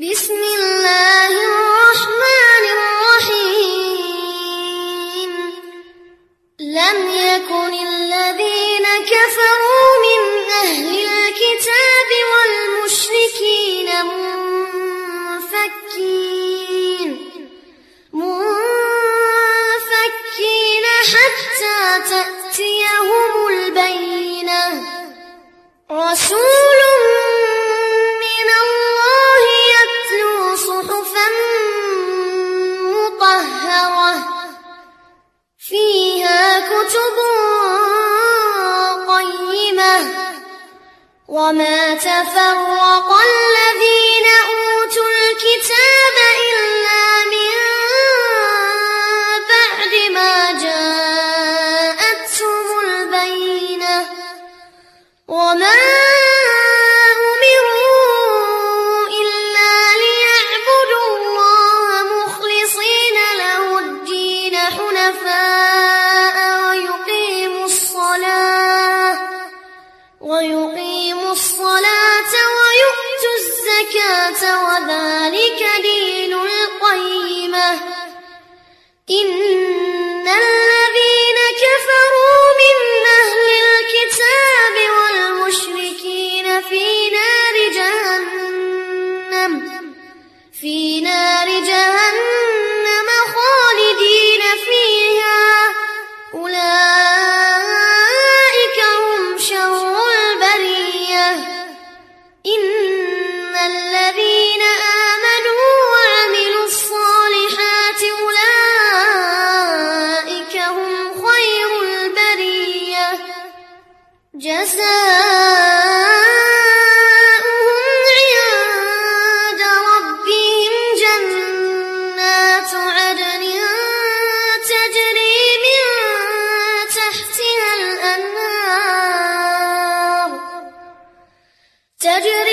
بسم الله الرحمن الرحيم. لم يكن الذين كفروا من أهل الكتاب والمشركين منفكين حتى تأتيهم البينة. رسول من الله يتلو صحفا مطهرة فيها كتب قيمة وما تفرق الذين أوتوا الكتاب إلا من بعد ما جاءتهم البينة وما أمروا إلا ليعبدوا الله مخلصين له الدين حنفاء ويقيموا الصلاة ويؤتوا الزكاة وذلك دين القيمة. إن الذين كفروا من أهل الكتاب والمشركين في نار جهنم خالدين فيها أولئك هم شر البرية. إن الذين آمنوا وعملوا الصالحات أولئك هم خير البرية. جزاؤهم عند ربهم جنات عدن تجري من تحتها الأنهار